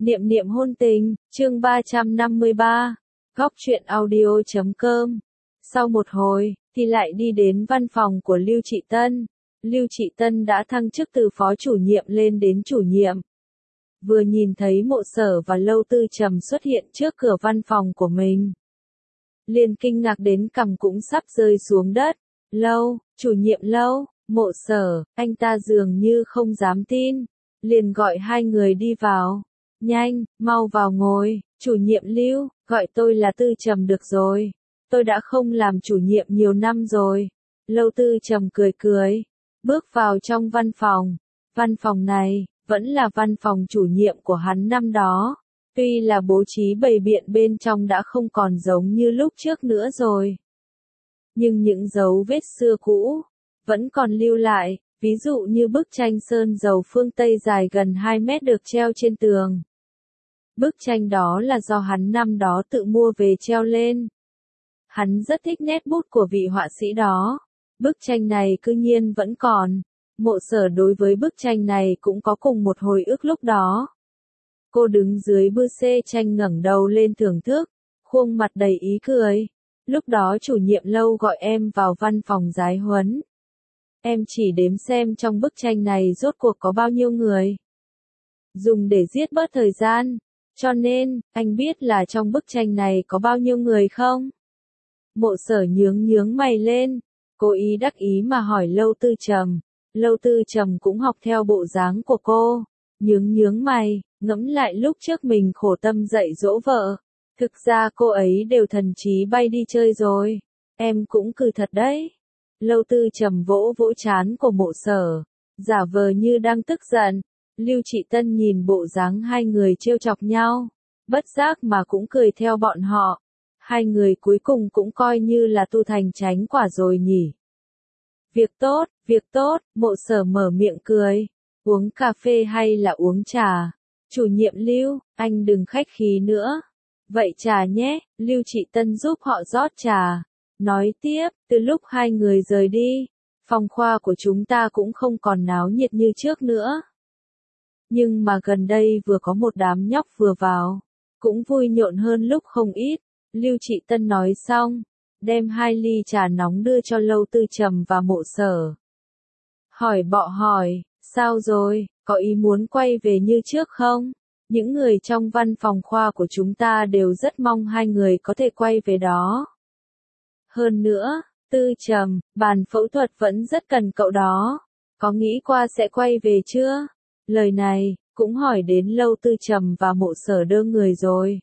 Niệm niệm hôn tình, chương 353, góc truyện audio.com. Sau một hồi, thì lại đi đến văn phòng của Lưu Trị Tân. Lưu Trị Tân đã thăng chức từ phó chủ nhiệm lên đến chủ nhiệm. Vừa nhìn thấy Mộ Sở và Lâu Tư Trầm xuất hiện trước cửa văn phòng của mình, liền kinh ngạc đến cằm cũng sắp rơi xuống đất. Lâu, chủ nhiệm Lâu, Mộ Sở, anh ta dường như không dám tin, liền gọi hai người đi vào. Nhanh, mau vào ngồi, chủ nhiệm Lưu, gọi tôi là Tư Trầm được rồi. Tôi đã không làm chủ nhiệm nhiều năm rồi. Lâu Tư Trầm cười cười, bước vào trong văn phòng. Văn phòng này, vẫn là văn phòng chủ nhiệm của hắn năm đó. Tuy là bố trí bày biện bên trong đã không còn giống như lúc trước nữa rồi, nhưng những dấu vết xưa cũ vẫn còn lưu lại, ví dụ như bức tranh sơn dầu phương Tây dài gần 2 mét được treo trên tường. Bức tranh đó là do hắn năm đó tự mua về treo lên. Hắn rất thích nét bút của vị họa sĩ đó. Bức tranh này cư nhiên vẫn còn. Mộ Sở đối với bức tranh này cũng có cùng một hồi ức lúc đó. Cô đứng dưới bư xê tranh ngẩng đầu lên thưởng thức, khuôn mặt đầy ý cười. Lúc đó chủ nhiệm Lâu gọi em vào văn phòng giái huấn. Em chỉ đếm xem trong bức tranh này rốt cuộc có bao nhiêu người. Dùng để giết bớt thời gian. Cho nên, anh biết là trong bức tranh này có bao nhiêu người không? Mộ Sở nhướng mày lên, cố ý đắc ý mà hỏi Lâu Tư Trầm. Lâu Tư Trầm cũng học theo bộ dáng của cô, nhướng mày, ngẫm lại lúc trước mình khổ tâm dạy dỗ vợ. Thực ra cô ấy đều thần trí bay đi chơi rồi. Em cũng cười thật đấy. Lâu Tư Trầm vỗ trán của Mộ Sở, giả vờ như đang tức giận. Lưu Trị Tân nhìn bộ dáng hai người trêu chọc nhau, bất giác mà cũng cười theo bọn họ. Hai người cuối cùng cũng coi như là tu thành chánh quả rồi nhỉ. Việc tốt, Mộ Sở mở miệng cười. Uống cà phê hay là uống trà? Chủ nhiệm Lưu, anh đừng khách khí nữa. Vậy trà nhé, Lưu Trị Tân giúp họ rót trà. Nói tiếp, từ lúc hai người rời đi, phòng khoa của chúng ta cũng không còn náo nhiệt như trước nữa. Nhưng mà gần đây vừa có một đám nhóc vừa vào, cũng vui nhộn hơn lúc không ít. Lưu Trị Tân nói xong, đem 2 ly trà nóng đưa cho Lâu Tư Trầm và Mộ Sở. Hỏi, sao rồi, có ý muốn quay về như trước không? Những người trong văn phòng khoa của chúng ta đều rất mong hai người có thể quay về đó. Hơn nữa, Tư Trầm, bàn phẫu thuật vẫn rất cần cậu đó. Có nghĩ qua sẽ quay về chưa? Lời này, cũng hỏi đến Lâu Tư Trầm và Mộ Sở đơ người rồi.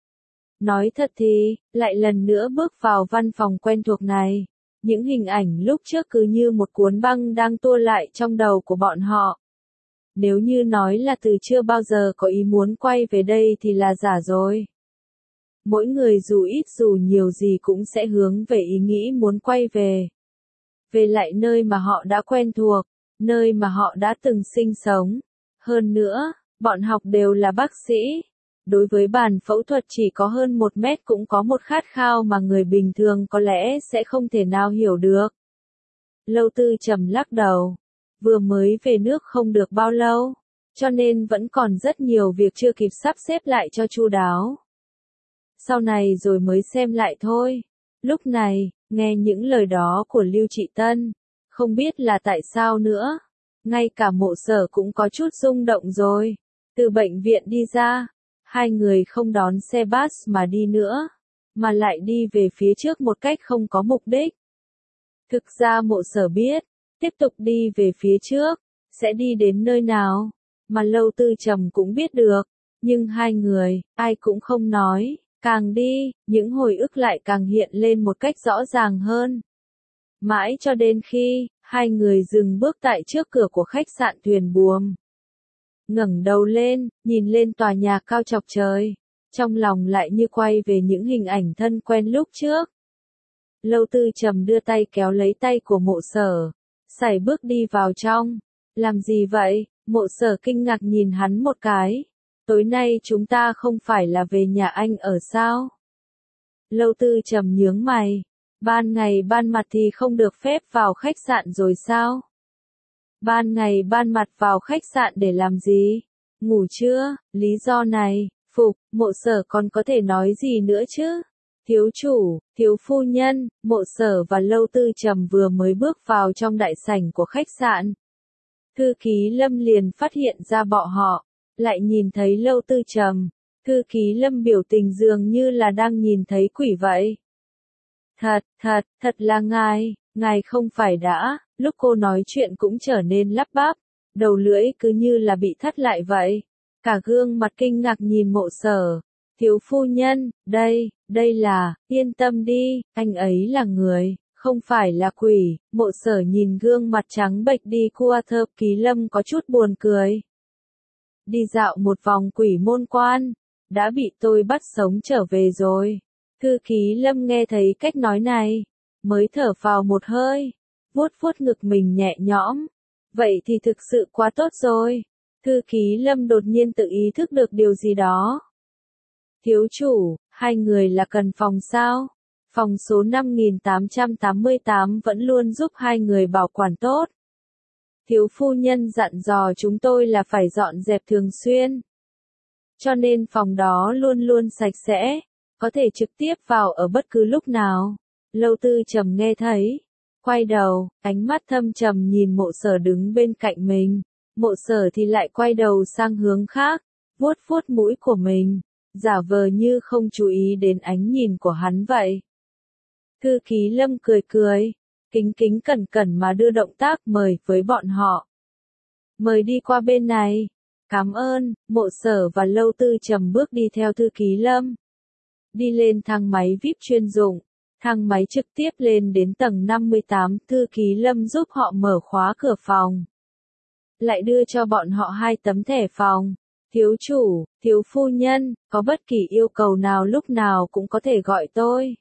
Nói thật thì, lại lần nữa bước vào văn phòng quen thuộc này. Những hình ảnh lúc trước cứ như một cuốn băng đang tua lại trong đầu của bọn họ. Nếu như nói là từ chưa bao giờ có ý muốn quay về đây thì là giả rồi. Mỗi người dù ít dù nhiều gì cũng sẽ hướng về ý nghĩ muốn quay về. Về lại nơi mà họ đã quen thuộc, nơi mà họ đã từng sinh sống. Hơn nữa, bọn học đều là bác sĩ. Đối với bàn phẫu thuật chỉ có hơn 1 mét cũng có một khát khao mà người bình thường có lẽ sẽ không thể nào hiểu được. Lâu Tư Trầm lắc đầu. Vừa mới về nước không được bao lâu, cho nên vẫn còn rất nhiều việc chưa kịp sắp xếp lại cho chu đáo. Sau này rồi mới xem lại thôi. Lúc này, nghe những lời đó của Lưu Trị Tân, không biết là tại sao nữa. Ngay cả Mộ Sở cũng có chút rung động rồi. Từ bệnh viện đi ra, hai người không đón xe bus mà đi nữa, mà lại đi về phía trước một cách không có mục đích. Thực ra Mộ Sở biết, tiếp tục đi về phía trước, sẽ đi đến nơi nào, mà Lâu Tư Trầm cũng biết được, nhưng hai người, ai cũng không nói, càng đi, những hồi ức lại càng hiện lên một cách rõ ràng hơn. Mãi cho đến khi, hai người dừng bước tại trước cửa của khách sạn Thuyền Buồm. Ngẩng đầu lên, nhìn lên tòa nhà cao chọc trời, trong lòng lại như quay về những hình ảnh thân quen lúc trước. Lâu Tư Trầm đưa tay kéo lấy tay của Mộ Sở, sải bước đi vào trong. Làm gì vậy? Mộ Sở kinh ngạc nhìn hắn một cái. Tối nay chúng ta không phải là về nhà anh ở sao? Lâu Tư Trầm nhướng mày. Ban ngày ban mặt thì không được phép vào khách sạn rồi sao? Ban ngày ban mặt vào khách sạn để làm gì? ngủ chưa, lý do này, phục, Mộ Sở còn có thể nói gì nữa chứ? Thiếu chủ, thiếu phu nhân, Mộ Sở và Lâu Tư Trầm vừa mới bước vào trong đại sảnh của khách sạn. Thư ký Lâm liền phát hiện ra bọn họ, lại nhìn thấy Lâu Tư Trầm. Thư ký Lâm biểu tình dường như là đang nhìn thấy quỷ vậy. Thật là ngài không phải đã, lúc cô nói chuyện cũng trở nên lắp bắp, đầu lưỡi cứ như là bị thắt lại vậy. Cả gương mặt kinh ngạc nhìn Mộ Sở. Thiếu phu nhân, đây là, yên tâm đi, anh ấy là người, không phải là quỷ. Mộ Sở nhìn gương mặt trắng bệch đi của Thư ký Lâm có chút buồn cười. Đi dạo một vòng quỷ môn quan, đã bị tôi bắt sống trở về rồi. Thư ký Lâm nghe thấy cách nói này, mới thở phào một hơi, vuốt vuốt ngực mình nhẹ nhõm. Vậy thì thực sự quá tốt rồi. Thư ký Lâm đột nhiên tự ý thức được điều gì đó. Thiếu chủ, hai người là cần phòng sao? Phòng số 5888 vẫn luôn giúp hai người bảo quản tốt. Thiếu phu nhân dặn dò chúng tôi là phải dọn dẹp thường xuyên. Cho nên phòng đó luôn luôn sạch sẽ, có thể trực tiếp vào ở bất cứ lúc nào. Lâu Tư Trầm nghe thấy, quay đầu, ánh mắt thâm trầm nhìn Mộ Sở đứng bên cạnh mình. Mộ Sở thì lại quay đầu sang hướng khác, vuốt vuốt mũi của mình, giả vờ như không chú ý đến ánh nhìn của hắn vậy. Thư ký Lâm cười, kính kính cẩn cẩn mà đưa động tác mời với bọn họ. Mời đi qua bên này. Cảm ơn. Mộ Sở và Lâu Tư Trầm bước đi theo thư ký Lâm. Đi lên thang máy VIP chuyên dụng. Thang máy trực tiếp lên đến tầng 58, thư ký Lâm giúp họ mở khóa cửa phòng. Lại đưa cho bọn họ 2 tấm thẻ phòng. Thiếu chủ, thiếu phu nhân, có bất kỳ yêu cầu nào lúc nào cũng có thể gọi tôi.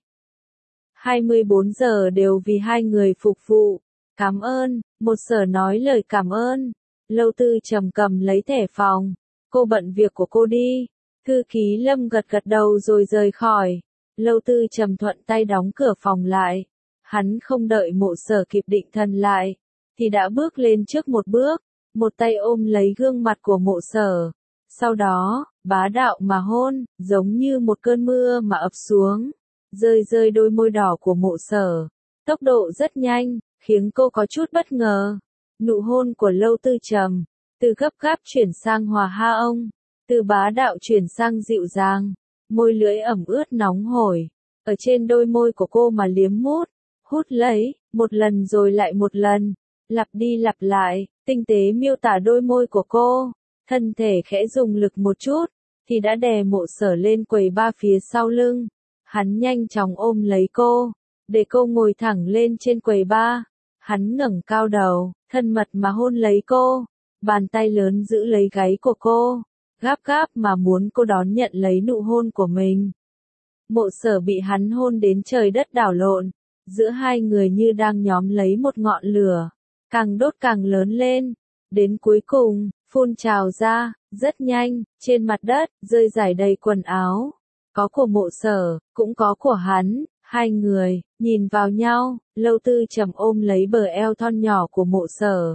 24 giờ đều vì hai người phục vụ. Cảm ơn. Một Sở nói lời cảm ơn. Lâu Tư Trầm cầm lấy thẻ phòng. Cô bận việc của cô đi. Thư ký Lâm gật gật đầu rồi rời khỏi. Lâu Tư Trầm thuận tay đóng cửa phòng lại. Hắn không đợi Mộ Sở kịp định thần lại, thì đã bước lên trước một bước, một tay ôm lấy gương mặt của Mộ Sở. Sau đó, bá đạo mà hôn, giống như một cơn mưa mà ập xuống, rơi đôi môi đỏ của Mộ Sở. Tốc độ rất nhanh, khiến cô có chút bất ngờ. Nụ hôn của Lâu Tư Trầm, từ gấp gáp chuyển sang hòa ha ông, từ bá đạo chuyển sang dịu dàng, môi lưỡi ẩm ướt nóng hổi, ở trên đôi môi của cô mà liếm mút, hút lấy, một lần rồi lại một lần, lặp đi lặp lại, tinh tế miêu tả đôi môi của cô, thân thể khẽ dùng lực một chút, thì đã đè Mộ Sở lên quầy ba phía sau lưng. Hắn nhanh chóng ôm lấy cô, để cô ngồi thẳng lên trên quầy ba. Hắn ngẩng cao đầu, thân mật mà hôn lấy cô, bàn tay lớn giữ lấy gáy của cô, gáp gáp mà muốn cô đón nhận lấy nụ hôn của mình. Mộ Sở bị hắn hôn đến trời đất đảo lộn, giữa hai người như đang nhóm lấy một ngọn lửa, càng đốt càng lớn lên, đến cuối cùng, phun trào ra, rất nhanh, trên mặt đất, rơi rải đầy quần áo, có của Mộ Sở, cũng có của hắn. Hai người, nhìn vào nhau, Lâu Tư Trầm ôm lấy bờ eo thon nhỏ của Mộ Sở.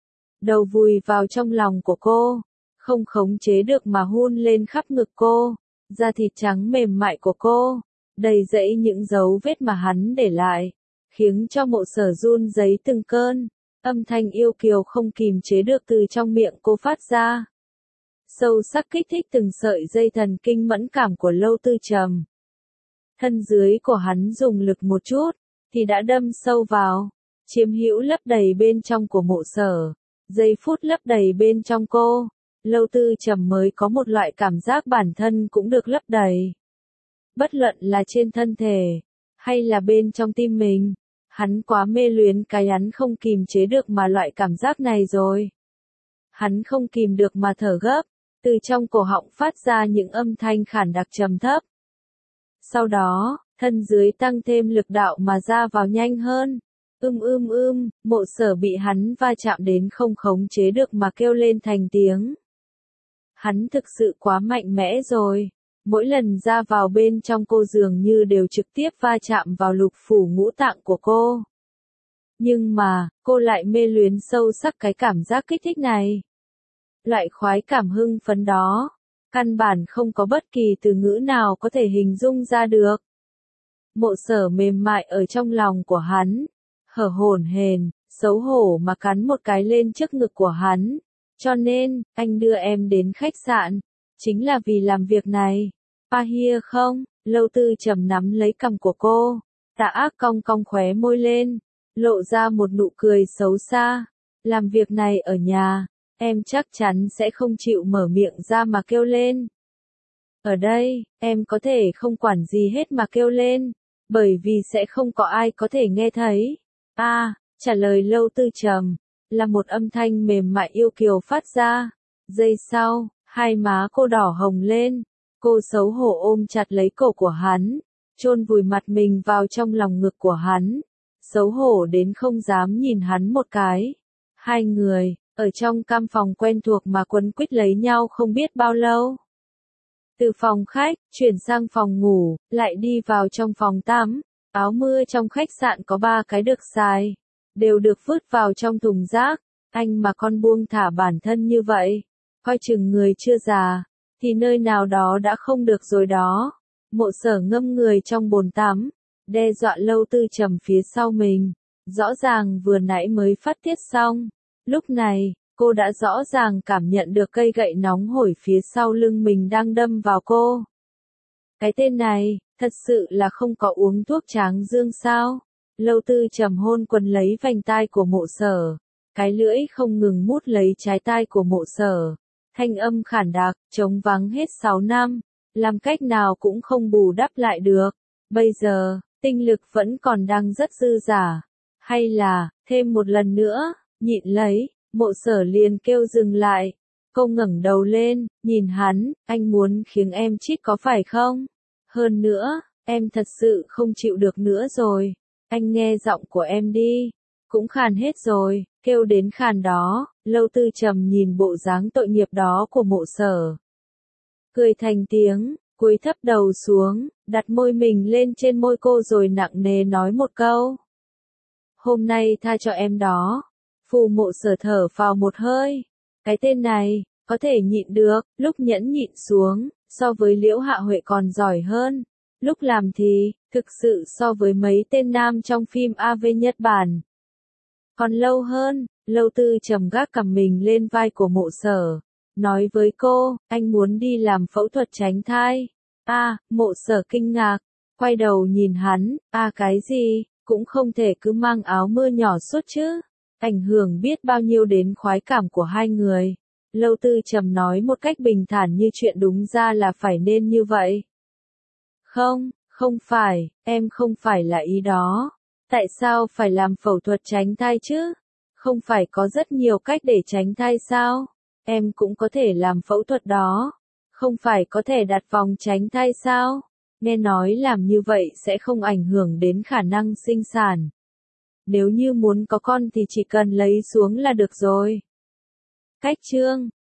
Đầu vùi vào trong lòng của cô, không khống chế được mà hun lên khắp ngực cô, da thịt trắng mềm mại của cô, đầy rẫy những dấu vết mà hắn để lại, khiến cho Mộ Sở run rẩy từng cơn, âm thanh yêu kiều không kìm chế được từ trong miệng cô phát ra. Sâu sắc kích thích từng sợi dây thần kinh mẫn cảm của Lâu Tư Trầm. Thân dưới của hắn dùng lực một chút, thì đã đâm sâu vào, chiếm hữu lấp đầy bên trong của Mộ Sở, giây phút lấp đầy bên trong cô, Lâu Tư Trầm mới có một loại cảm giác bản thân cũng được lấp đầy. Bất luận là trên thân thể, hay là bên trong tim mình, hắn quá mê luyến cái hắn không kìm chế được mà loại cảm giác này rồi. Hắn không kìm được mà thở gấp, từ trong cổ họng phát ra những âm thanh khản đặc trầm thấp. Sau đó, thân dưới tăng thêm lực đạo mà ra vào nhanh hơn. Mộ Sở bị hắn va chạm đến không khống chế được mà kêu lên thành tiếng. Hắn thực sự quá mạnh mẽ rồi. Mỗi lần ra vào bên trong cô dường như đều trực tiếp va chạm vào lục phủ ngũ tạng của cô. Nhưng mà, cô lại mê luyến sâu sắc cái cảm giác kích thích này. Loại khoái cảm hưng phấn đó, căn bản không có bất kỳ từ ngữ nào có thể hình dung ra được. Mộ Sở mềm mại ở trong lòng của hắn, hở hổn hển, xấu hổ mà cắn một cái lên trước ngực của hắn. Cho nên, anh đưa em đến khách sạn, chính là vì làm việc này. Pahia không? Lâu Tư Trầm nắm lấy cằm của cô, Tạ Ác cong cong khóe môi lên, lộ ra một nụ cười xấu xa. Làm việc này ở nhà, em chắc chắn sẽ không chịu mở miệng ra mà kêu lên. Ở đây, em có thể không quản gì hết mà kêu lên, bởi vì sẽ không có ai có thể nghe thấy. Trả lời Lâu Tư Trầm, là một âm thanh mềm mại yêu kiều phát ra. Giây sau, hai má cô đỏ hồng lên, cô xấu hổ ôm chặt lấy cổ của hắn, chôn vùi mặt mình vào trong lòng ngực của hắn, xấu hổ đến không dám nhìn hắn một cái. Hai người, ở trong căn phòng quen thuộc mà quấn quýt lấy nhau không biết bao lâu. Từ phòng khách, chuyển sang phòng ngủ, lại đi vào trong phòng tắm. Áo mưa trong khách sạn có 3 cái được xài, đều được vứt vào trong thùng rác. Anh mà con buông thả bản thân như vậy, coi chừng người chưa già, thì nơi nào đó đã không được rồi đó. Mộ Sở ngâm người trong bồn tắm, đe dọa Lâu Tư Trầm phía sau mình. Rõ ràng vừa nãy mới phát tiết xong. Lúc này, cô đã rõ ràng cảm nhận được cây gậy nóng hổi phía sau lưng mình đang đâm vào cô. Cái tên này, thật sự là không có uống thuốc tráng dương sao? Lâu Tư Trầm hôn quấn lấy vành tai của Mộ Sở, cái lưỡi không ngừng mút lấy trái tai của Mộ Sở. Thanh âm khản đặc, trống vắng hết 6 năm, làm cách nào cũng không bù đắp lại được. Bây giờ, tinh lực vẫn còn đang rất dư dả. Hay là, thêm một lần nữa, nhịn lấy, Mộ Sở liền kêu dừng lại. Cô ngẩng đầu lên, nhìn hắn, anh muốn khiến em chít có phải không? Hơn nữa, em thật sự không chịu được nữa rồi. Anh nghe giọng của em đi. Cũng khàn hết rồi, kêu đến khàn đó. Lâu Tư Trầm nhìn bộ dáng tội nghiệp đó của Mộ Sở, cười thành tiếng, cúi thấp đầu xuống, đặt môi mình lên trên môi cô rồi nặng nề nói một câu. Hôm nay tha cho em đó. Phù Mộ Sở thở phào một hơi. Cái tên này, có thể nhịn được, lúc nhẫn nhịn xuống, so với Liễu Hạ Huệ còn giỏi hơn. Lúc làm thì, thực sự so với mấy tên nam trong phim AV Nhật Bản còn lâu hơn. Lâu Tư Trầm gác cằm mình lên vai của Mộ Sở, nói với cô, anh muốn đi làm phẫu thuật tránh thai. Mộ Sở kinh ngạc, quay đầu nhìn hắn, cái gì, cũng không thể cứ mang áo mưa nhỏ suốt chứ, ảnh hưởng biết bao nhiêu đến khoái cảm của hai người. Lâu Tư Trầm nói một cách bình thản như chuyện đúng ra là phải nên như vậy. Không phải, em không phải là ý đó. Tại sao phải làm phẫu thuật tránh thai chứ? Không phải có rất nhiều cách để tránh thai sao? Em cũng có thể làm phẫu thuật đó. Không phải có thể đặt vòng tránh thai sao? Nghe nói làm như vậy sẽ không ảnh hưởng đến khả năng sinh sản. Nếu như muốn có con thì chỉ cần lấy xuống là được rồi. Cách chương